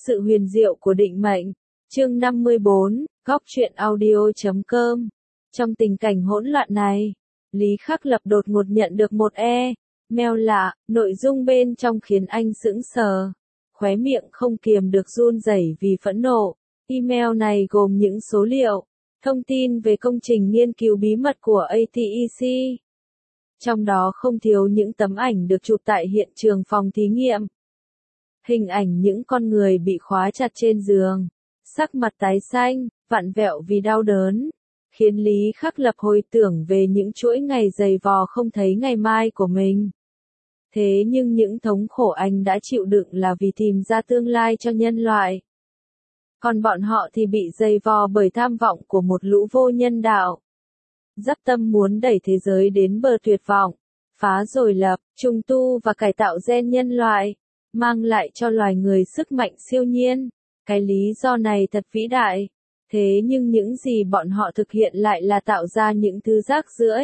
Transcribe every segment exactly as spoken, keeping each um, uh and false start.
Sự huyền diệu của định mệnh. Chương năm mươi bốn, góc truyện audio chấm com. Trong tình cảnh hỗn loạn này, Lý Khắc Lập đột ngột nhận được một e-mail lạ, nội dung bên trong khiến anh sững sờ, khóe miệng không kiềm được run rẩy vì phẫn nộ. Email này gồm những số liệu, thông tin về công trình nghiên cứu bí mật của a tê e xê. Trong đó không thiếu những tấm ảnh được chụp tại hiện trường phòng thí nghiệm. Hình ảnh những con người bị khóa chặt trên giường, sắc mặt tái xanh, vặn vẹo vì đau đớn, khiến Lý Khắc Lập hồi tưởng về những chuỗi ngày dày vò không thấy ngày mai của mình. Thế nhưng những thống khổ anh đã chịu đựng là vì tìm ra tương lai cho nhân loại. Còn bọn họ thì bị dày vò bởi tham vọng của một lũ vô nhân đạo. Dắp tâm muốn đẩy thế giới đến bờ tuyệt vọng, phá rồi lập, trùng tu và cải tạo gen nhân loại, mang lại cho loài người sức mạnh siêu nhiên. Cái lý do này thật vĩ đại. Thế nhưng những gì bọn họ thực hiện lại là tạo ra những thứ rác rưởi,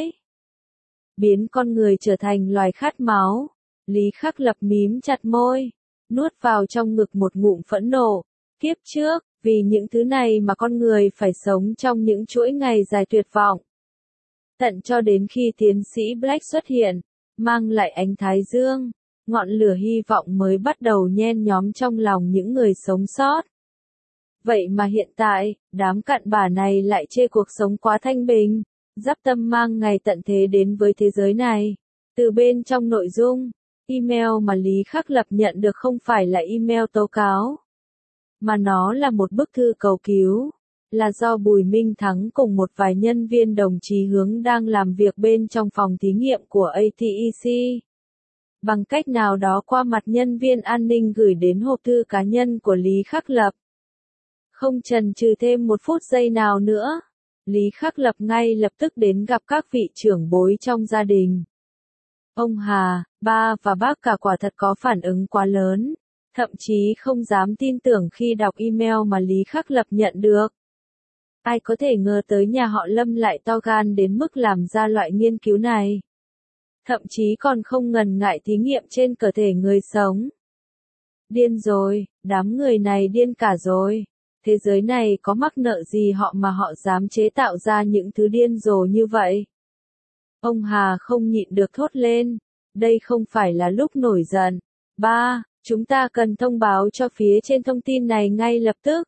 biến con người trở thành loài khát máu. Lý Khắc Lập mím chặt môi, nuốt vào trong ngực một ngụm phẫn nộ. Kiếp trước, vì những thứ này mà con người phải sống trong những chuỗi ngày dài tuyệt vọng. Tận cho đến khi tiến sĩ Black xuất hiện, mang lại ánh thái dương, ngọn lửa hy vọng mới bắt đầu nhen nhóm trong lòng những người sống sót. Vậy mà hiện tại, đám cặn bã này lại chê cuộc sống quá thanh bình, dắp tâm mang ngày tận thế đến với thế giới này. Từ bên trong nội dung, email mà Lý Khắc Lập nhận được không phải là email tố cáo, mà nó là một bức thư cầu cứu, là do Bùi Minh Thắng cùng một vài nhân viên đồng chí hướng đang làm việc bên trong phòng thí nghiệm của a tê e xê. Bằng cách nào đó qua mặt nhân viên an ninh gửi đến hộp thư cá nhân của Lý Khắc Lập. Không chần chừ thêm một phút giây nào nữa, Lý Khắc Lập ngay lập tức đến gặp các vị trưởng bối trong gia đình. Ông Hà, ba và bác cả quả thật có phản ứng quá lớn, thậm chí không dám tin tưởng khi đọc email mà Lý Khắc Lập nhận được. Ai có thể ngờ tới nhà họ Lâm lại to gan đến mức làm ra loại nghiên cứu này. Thậm chí còn không ngần ngại thí nghiệm trên cơ thể người sống. Điên rồi, đám người này điên cả rồi. Thế giới này có mắc nợ gì họ mà họ dám chế tạo ra những thứ điên rồ như vậy? Ông Hà không nhịn được thốt lên. Đây không phải là lúc nổi giận. Ba, chúng ta cần thông báo cho phía trên thông tin này ngay lập tức.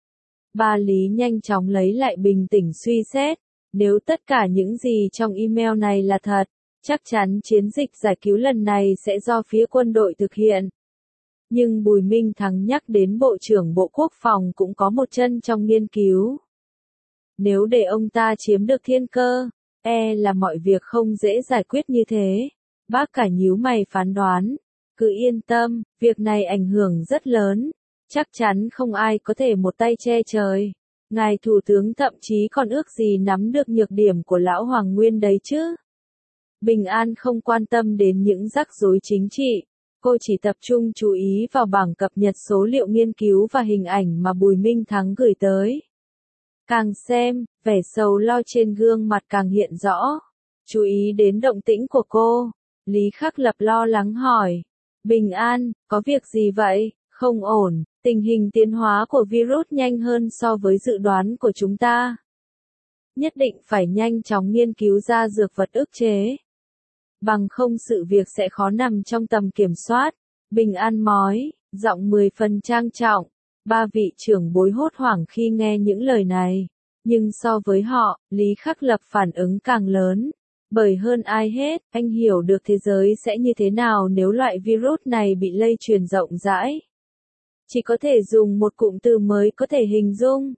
Ba Lý nhanh chóng lấy lại bình tĩnh suy xét. Nếu tất cả những gì trong email này là thật, chắc chắn chiến dịch giải cứu lần này sẽ do phía quân đội thực hiện. Nhưng Bùi Minh Thắng nhắc đến Bộ trưởng Bộ Quốc phòng cũng có một chân trong nghiên cứu. Nếu để ông ta chiếm được thiên cơ, e là mọi việc không dễ giải quyết như thế. Bác cả nhíu mày phán đoán. Cứ yên tâm, việc này ảnh hưởng rất lớn. Chắc chắn không ai có thể một tay che trời. Ngài Thủ tướng thậm chí còn ước gì nắm được nhược điểm của Lão Hoàng Nguyên đấy chứ. Bình An không quan tâm đến những rắc rối chính trị. Cô chỉ tập trung chú ý vào bảng cập nhật số liệu nghiên cứu và hình ảnh mà Bùi Minh Thắng gửi tới. Càng xem, vẻ sầu lo trên gương mặt càng hiện rõ. Chú ý đến động tĩnh của cô, Lý Khắc Lập lo lắng hỏi. Bình An, có việc gì vậy? Không ổn, tình hình tiến hóa của virus nhanh hơn so với dự đoán của chúng ta. Nhất định phải nhanh chóng nghiên cứu ra dược vật ức chế. Bằng không sự việc sẽ khó nằm trong tầm kiểm soát. Bình An mói, giọng mười phần trang trọng. Ba vị trưởng bối hốt hoảng khi nghe những lời này. Nhưng so với họ, Lý Khắc Lập phản ứng càng lớn. Bởi hơn ai hết, anh hiểu được thế giới sẽ như thế nào nếu loại virus này bị lây truyền rộng rãi. Chỉ có thể dùng một cụm từ mới có thể hình dung.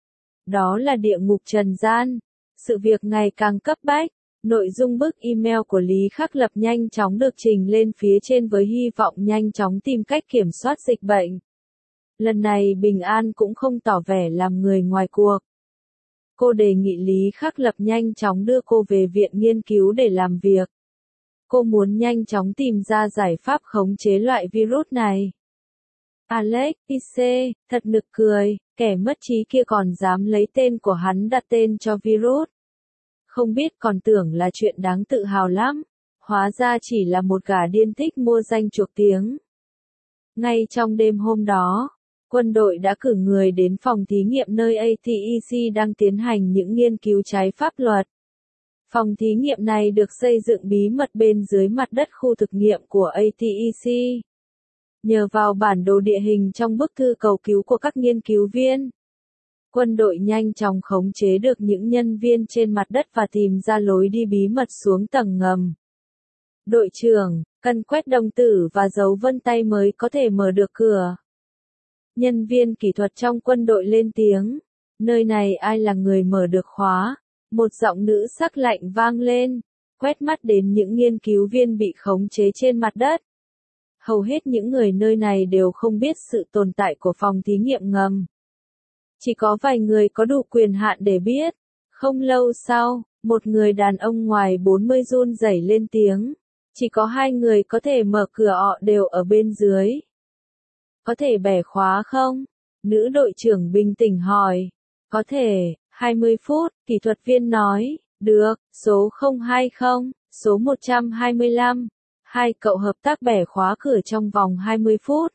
Đó là địa ngục trần gian. Sự việc ngày càng cấp bách. Nội dung bức email của Lý Khắc Lập nhanh chóng được trình lên phía trên với hy vọng nhanh chóng tìm cách kiểm soát dịch bệnh. Lần này Bình An cũng không tỏ vẻ làm người ngoài cuộc. Cô đề nghị Lý Khắc Lập nhanh chóng đưa cô về viện nghiên cứu để làm việc. Cô muốn nhanh chóng tìm ra giải pháp khống chế loại virus này. Alex, i xê, thật nực cười, kẻ mất trí kia còn dám lấy tên của hắn đặt tên cho virus. Không biết còn tưởng là chuyện đáng tự hào lắm, hóa ra chỉ là một gã điên thích mua danh chuộc tiếng. Ngay trong đêm hôm đó, Quân đội đã cử người đến phòng thí nghiệm nơi a tê e xê đang tiến hành những nghiên cứu trái pháp luật. Phòng thí nghiệm này được xây dựng bí mật bên dưới mặt đất khu thực nghiệm của a tê e xê. Nhờ vào bản đồ địa hình trong bức thư cầu cứu của các nghiên cứu viên, quân đội nhanh chóng khống chế được những nhân viên trên mặt đất và tìm ra lối đi bí mật xuống tầng ngầm. Đội trưởng, cần quét đồng tử và dấu vân tay mới có thể mở được cửa. Nhân viên kỹ thuật trong quân đội lên tiếng. Nơi này ai là người mở được khóa? Một giọng nữ sắc lạnh vang lên, quét mắt đến những nghiên cứu viên bị khống chế trên mặt đất. Hầu hết những người nơi này đều không biết sự tồn tại của phòng thí nghiệm ngầm. Chỉ có vài người có đủ quyền hạn để biết. Không lâu sau, một người đàn ông ngoài bốn mươi run rẩy lên tiếng. Chỉ có hai người có thể mở cửa, họ đều ở bên dưới. Có thể bẻ khóa không? Nữ đội trưởng bình tĩnh hỏi. Có thể, hai mươi phút, kỹ thuật viên nói. Được, số không hai không, số một trăm hai mươi lăm. Hai cậu hợp tác bẻ khóa cửa trong vòng hai mươi phút.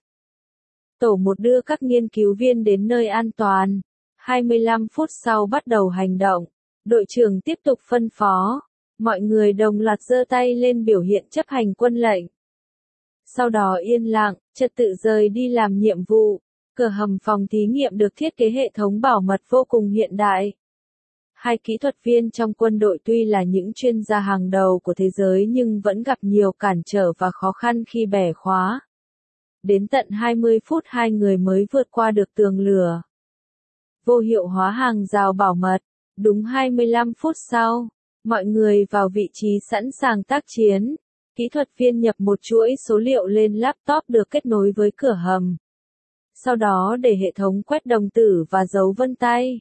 Tổ một đưa các nghiên cứu viên đến nơi an toàn. hai mươi lăm phút sau bắt đầu hành động. Đội trưởng tiếp tục phân phó. Mọi người đồng loạt giơ tay lên biểu hiện chấp hành quân lệnh. Sau đó yên lặng, trật tự rời đi làm nhiệm vụ. Cửa hầm phòng thí nghiệm được thiết kế hệ thống bảo mật vô cùng hiện đại. Hai kỹ thuật viên trong quân đội tuy là những chuyên gia hàng đầu của thế giới nhưng vẫn gặp nhiều cản trở và khó khăn khi bẻ khóa. Đến tận hai mươi phút hai người mới vượt qua được tường lửa. Vô hiệu hóa hàng rào bảo mật. Đúng hai mươi lăm phút sau, mọi người vào vị trí sẵn sàng tác chiến. Kỹ thuật viên nhập một chuỗi số liệu lên laptop được kết nối với cửa hầm. Sau đó để hệ thống quét đồng tử và dấu vân tay.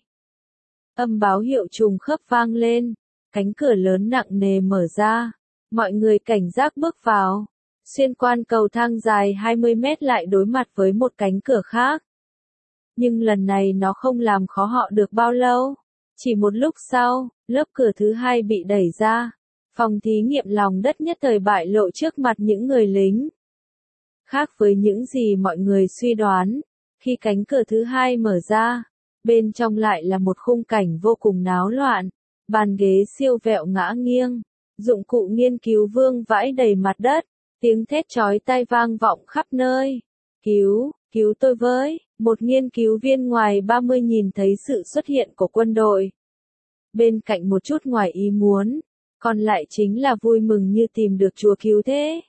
Âm báo hiệu trùng khớp vang lên. Cánh cửa lớn nặng nề mở ra. Mọi người cảnh giác bước vào. Xuyên qua cầu thang dài hai mươi mét lại đối mặt với một cánh cửa khác. Nhưng lần này nó không làm khó họ được bao lâu. Chỉ một lúc sau, lớp cửa thứ hai bị đẩy ra. Phòng thí nghiệm lòng đất nhất thời bại lộ trước mặt những người lính. Khác với những gì mọi người suy đoán, khi cánh cửa thứ hai mở ra, bên trong lại là một khung cảnh vô cùng náo loạn. Bàn ghế siêu vẹo ngã nghiêng, dụng cụ nghiên cứu vương vãi đầy mặt đất, tiếng thét chói tai vang vọng khắp nơi. Cứu, cứu tôi với, một nghiên cứu viên ngoài ba mươi nhìn thấy sự xuất hiện của quân đội. Bên cạnh một chút ngoài ý muốn, còn lại chính là vui mừng như tìm được chúa cứu thế.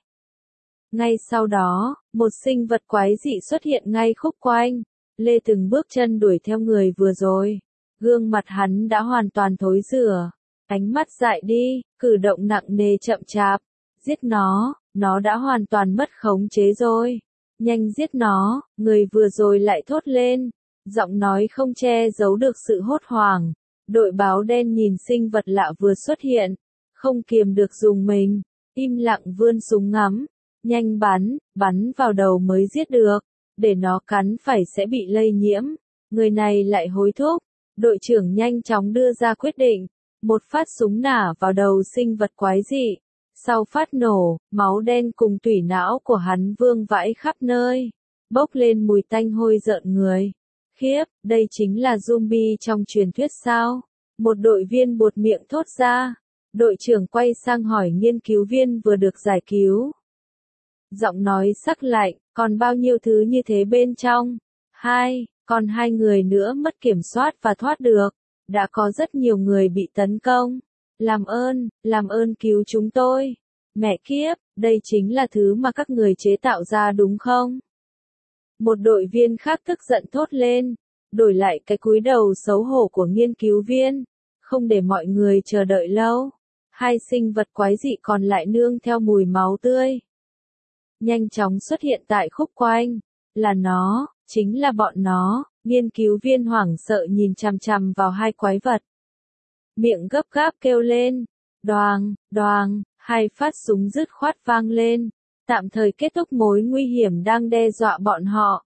Ngay sau đó, một sinh vật quái dị xuất hiện ngay khúc quanh. Lê từng bước chân đuổi theo người vừa rồi. Gương mặt hắn đã hoàn toàn thối rữa. Ánh mắt dại đi, cử động nặng nề chậm chạp. Giết nó, nó đã hoàn toàn mất khống chế rồi. Nhanh giết nó, người vừa rồi lại thốt lên. Giọng nói không che giấu được sự hốt hoảng. Đội báo đen nhìn sinh vật lạ vừa xuất hiện. Không kiềm được dùng mình. Im lặng vươn súng ngắm. Nhanh bắn, bắn vào đầu mới giết được. Để nó cắn phải sẽ bị lây nhiễm. Người này lại hối thúc. Đội trưởng nhanh chóng đưa ra quyết định. Một phát súng nả vào đầu sinh vật quái dị. Sau phát nổ, máu đen cùng tủy não của hắn vương vãi khắp nơi. Bốc lên mùi tanh hôi rợn người. Khiếp, đây chính là zombie trong truyền thuyết sao? Một đội viên buột miệng thốt ra. Đội trưởng quay sang hỏi nghiên cứu viên vừa được giải cứu. Giọng nói sắc lạnh, còn bao nhiêu thứ như thế bên trong? Hai, còn hai người nữa mất kiểm soát và thoát được. Đã có rất nhiều người bị tấn công. Làm ơn, làm ơn cứu chúng tôi. Mẹ kiếp, đây chính là thứ mà các người chế tạo ra đúng không? Một đội viên khác tức giận thốt lên. Đổi lại cái cúi đầu xấu hổ của nghiên cứu viên. Không để mọi người chờ đợi lâu. Hai sinh vật quái dị còn lại nương theo mùi máu tươi. Nhanh chóng xuất hiện tại khúc quanh. Là nó, chính là bọn nó. Nghiên cứu viên hoảng sợ nhìn chằm chằm vào hai quái vật. Miệng gấp gáp kêu lên. Đoàng, đoàng, hai phát súng dứt khoát vang lên. Tạm thời kết thúc mối nguy hiểm đang đe dọa bọn họ.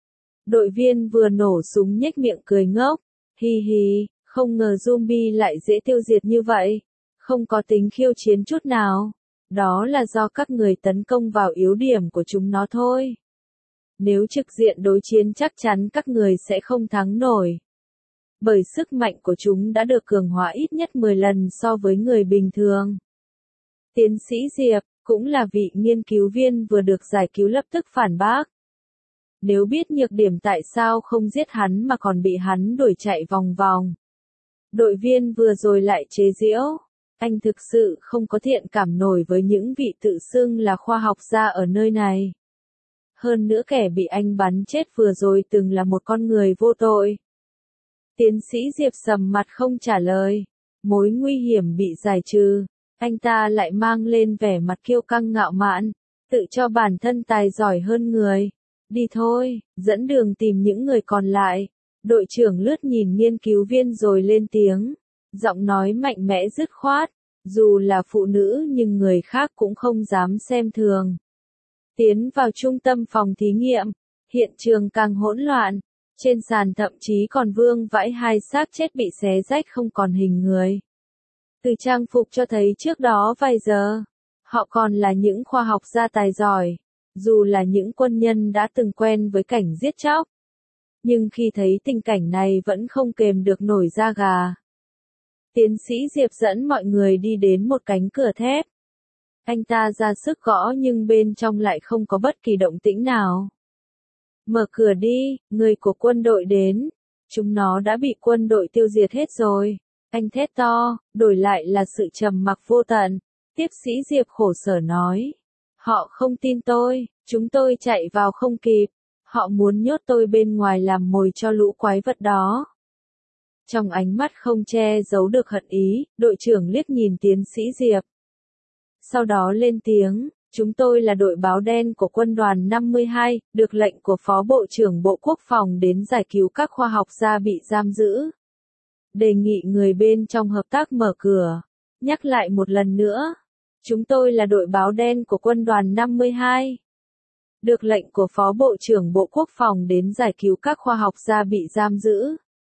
Đội viên vừa nổ súng nhếch miệng cười ngốc. Hi hi, không ngờ zombie lại dễ tiêu diệt như vậy. Không có tính khiêu chiến chút nào. Đó là do các người tấn công vào yếu điểm của chúng nó thôi. Nếu trực diện đối chiến chắc chắn các người sẽ không thắng nổi. Bởi sức mạnh của chúng đã được cường hóa ít nhất mười lần so với người bình thường. Tiến sĩ Diệp, cũng là vị nghiên cứu viên vừa được giải cứu lập tức phản bác. Nếu biết nhược điểm tại sao không giết hắn mà còn bị hắn đuổi chạy vòng vòng. Đội viên vừa rồi lại chế giễu. Anh thực sự không có thiện cảm nổi với những vị tự xưng là khoa học gia ở nơi này. Hơn nữa kẻ bị anh bắn chết vừa rồi từng là một con người vô tội. Tiến sĩ Diệp sầm mặt không trả lời. Mối nguy hiểm bị giải trừ. Anh ta lại mang lên vẻ mặt kiêu căng ngạo mạn. Tự cho bản thân tài giỏi hơn người. Đi thôi, dẫn đường tìm những người còn lại. Đội trưởng lướt nhìn nghiên cứu viên rồi lên tiếng. Giọng nói mạnh mẽ dứt khoát. Dù là phụ nữ nhưng người khác cũng không dám xem thường. Tiến vào trung tâm phòng thí nghiệm. Hiện trường càng hỗn loạn. Trên sàn thậm chí còn vương vãi hai xác chết bị xé rách không còn hình người. Từ trang phục cho thấy trước đó vài giờ, họ còn là những khoa học gia tài giỏi, dù là những quân nhân đã từng quen với cảnh giết chóc. Nhưng khi thấy tình cảnh này vẫn không kềm được nổi da gà. Tiến sĩ Diệp dẫn mọi người đi đến một cánh cửa thép. Anh ta ra sức gõ nhưng bên trong lại không có bất kỳ động tĩnh nào. Mở cửa đi, người của quân đội đến. Chúng nó đã bị quân đội tiêu diệt hết rồi. Anh thét to, đổi lại là sự trầm mặc vô tận. Tiếp sĩ Diệp khổ sở nói. Họ không tin tôi, chúng tôi chạy vào không kịp. Họ muốn nhốt tôi bên ngoài làm mồi cho lũ quái vật đó. Trong ánh mắt không che giấu được hận ý, đội trưởng liếc nhìn tiến sĩ Diệp. Sau đó lên tiếng, chúng tôi là đội báo đen của quân đoàn năm mươi hai, được lệnh của Phó Bộ trưởng Bộ Quốc phòng đến giải cứu các khoa học gia bị giam giữ. Đề nghị người bên trong hợp tác mở cửa. Nhắc lại một lần nữa. Chúng tôi là đội báo đen của quân đoàn năm mươi hai. Được lệnh của Phó Bộ trưởng Bộ Quốc phòng đến giải cứu các khoa học gia bị giam giữ.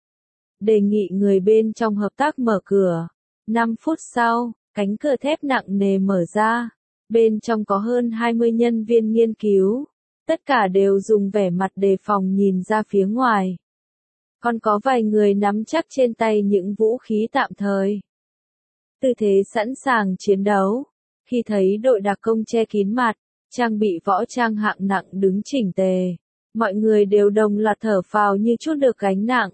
Đề nghị người bên trong hợp tác mở cửa. năm phút sau, cánh cửa thép nặng nề mở ra. Bên trong có hơn hai mươi nhân viên nghiên cứu. Tất cả đều dùng vẻ mặt đề phòng nhìn ra phía ngoài. Còn có vài người nắm chắc trên tay những vũ khí tạm thời. Tư thế sẵn sàng chiến đấu. Khi thấy đội đặc công che kín mặt, trang bị võ trang hạng nặng đứng chỉnh tề, mọi người đều đồng loạt thở phào như trút được gánh nặng.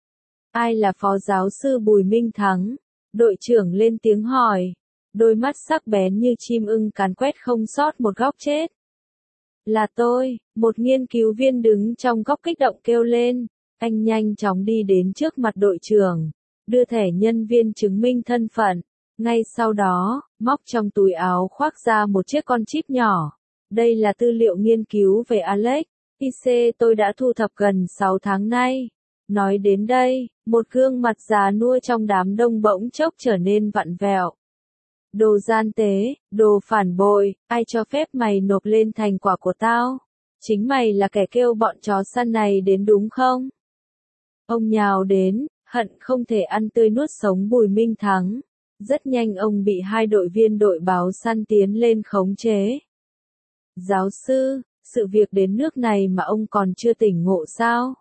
Ai là phó giáo sư Bùi Minh Thắng? Đội trưởng lên tiếng hỏi. Đôi mắt sắc bén như chim ưng càn quét không sót một góc chết. Là tôi, một nghiên cứu viên đứng trong góc kích động kêu lên. Anh nhanh chóng đi đến trước mặt đội trưởng, đưa thẻ nhân viên chứng minh thân phận. Ngay sau đó, móc trong túi áo khoác ra một chiếc con chip nhỏ. Đây là tư liệu nghiên cứu về Alex, i xê tôi đã thu thập gần sáu tháng nay. Nói đến đây, một gương mặt già nua trong đám đông bỗng chốc trở nên vặn vẹo. Đồ gian tế, đồ phản bội, ai cho phép mày nộp lên thành quả của tao? Chính mày là kẻ kêu bọn chó săn này đến đúng không? Ông nhào đến, hận không thể ăn tươi nuốt sống Bùi Minh Thắng. Rất nhanh ông bị hai đội viên đội báo săn tiến lên khống chế. Giáo sư, sự việc đến nước này mà ông còn chưa tỉnh ngộ sao?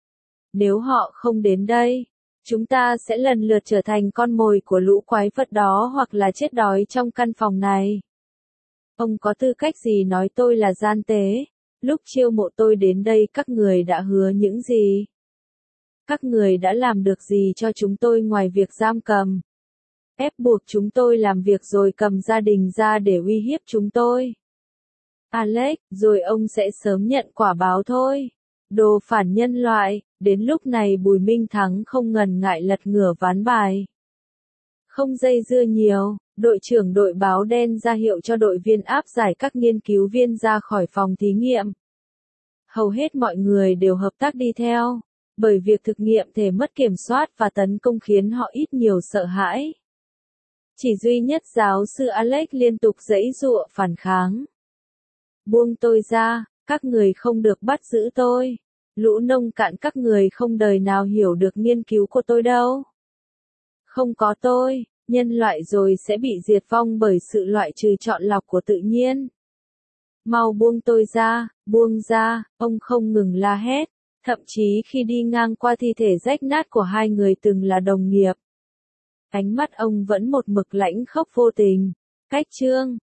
Nếu họ không đến đây, chúng ta sẽ lần lượt trở thành con mồi của lũ quái vật đó hoặc là chết đói trong căn phòng này. Ông có tư cách gì nói tôi là gian tế? Lúc chiêu mộ tôi đến đây các người đã hứa những gì? Các người đã làm được gì cho chúng tôi ngoài việc giam cầm? Ép buộc chúng tôi làm việc rồi cầm gia đình ra để uy hiếp chúng tôi. Alex, rồi ông sẽ sớm nhận quả báo thôi. Đồ phản nhân loại, đến lúc này Bùi Minh Thắng không ngần ngại lật ngửa ván bài. Không dây dưa nhiều, đội trưởng đội báo đen ra hiệu cho đội viên áp giải các nghiên cứu viên ra khỏi phòng thí nghiệm. Hầu hết mọi người đều hợp tác đi theo, bởi việc thực nghiệm thể mất kiểm soát và tấn công khiến họ ít nhiều sợ hãi. Chỉ duy nhất giáo sư Alex liên tục giãy giụa phản kháng. Buông tôi ra, các người không được bắt giữ tôi. Lũ nông cạn các người không đời nào hiểu được nghiên cứu của tôi đâu. Không có tôi, nhân loại rồi sẽ bị diệt vong bởi sự loại trừ chọn lọc của tự nhiên. Mau buông tôi ra, buông ra, ông không ngừng la hét, thậm chí khi đi ngang qua thi thể rách nát của hai người từng là đồng nghiệp. Ánh mắt ông vẫn một mực lãnh khốc vô tình. Cách Trương